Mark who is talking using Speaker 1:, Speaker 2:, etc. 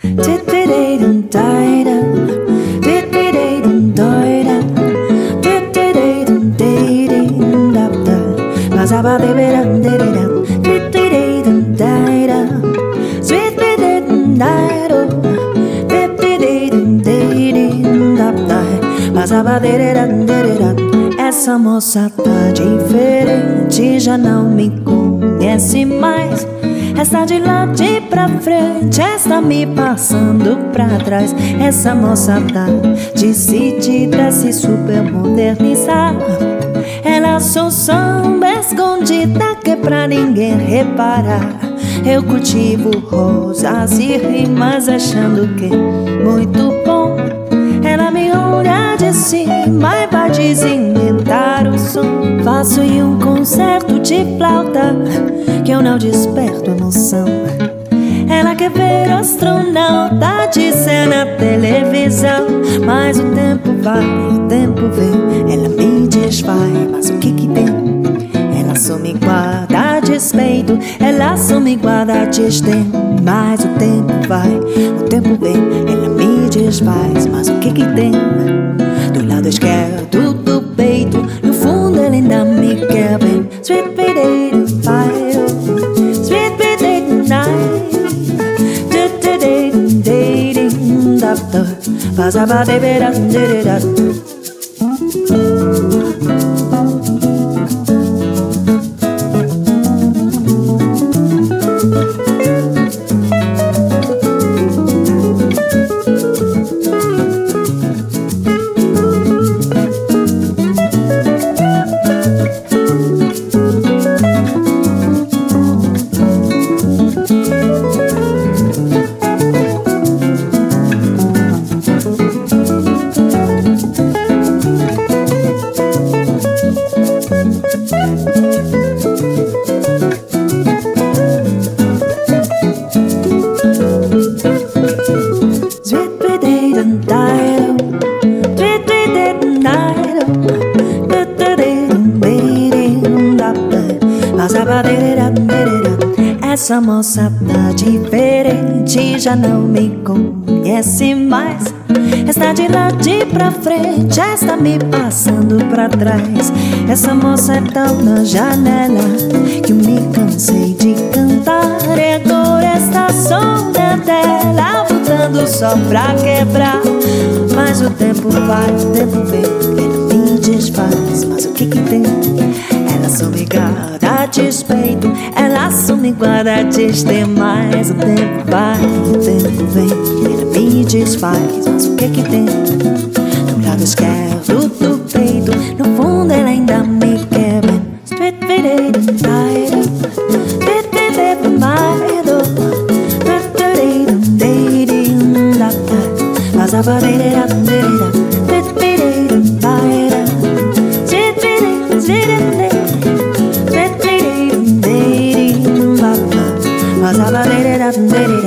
Speaker 1: Essa moça tá diferente, já não me conhece mais. Essa de lá de pra frente, está me passando pra trás. Essa moça tá decidida a se super modernizar. Ela só samba escondida que pra ninguém reparar. Eu cultivo rosas e rimas achando que muito bom. Ela me olha de cima e vai desinventar o som. Faço em um concerto de flauta que eu não desperto emoção. Ela quer ver astronauta de ser na televisão. Mas o tempo vai, o tempo vem, ela me desfaz, mas o que que tem? Ela só me guarda despeito, ela só me guarda desdém. Mas o tempo vai, o tempo vem, ela me desfaz, mas o que que tem? Do lado esquerdo do peito, no fundo ela ainda me quer bem. Sweet potato fire, sweet potato night, dating doctor, pasaba de verano. Essa moça tá diferente, já não me conhece mais. Está de lá de pra frente, está me passando pra trás. Essa moça é tão na janela que eu me cansei de cantar. E agora está solta dela, voltando só pra quebrar. Mas o tempo vai, o tempo vem, ela me desfaz, mas o que que tem? Ela só me guarda despeito, ela só me guarda desdém. Mas o tempo vai, o tempo vem, ela me desfaz, mas o que que tem? Do lado esquerdo do peito, no fundo ela ainda me quer bem. Street potato title, street potato mido, street potato dating doctor, pasaba de street potato title, street potato, street potato dating doctor, pasaba de